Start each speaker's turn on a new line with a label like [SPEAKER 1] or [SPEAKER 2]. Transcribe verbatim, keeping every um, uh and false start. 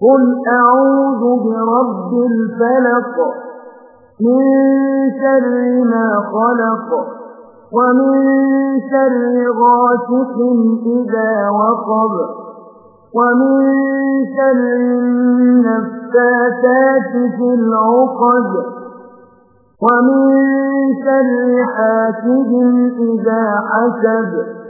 [SPEAKER 1] قل أعوذ برب الفلق من شر ما خلق ومن شر غاسق إذا وقب ومن شر النفاثات في العقد ومن شر حاسد إذا حسد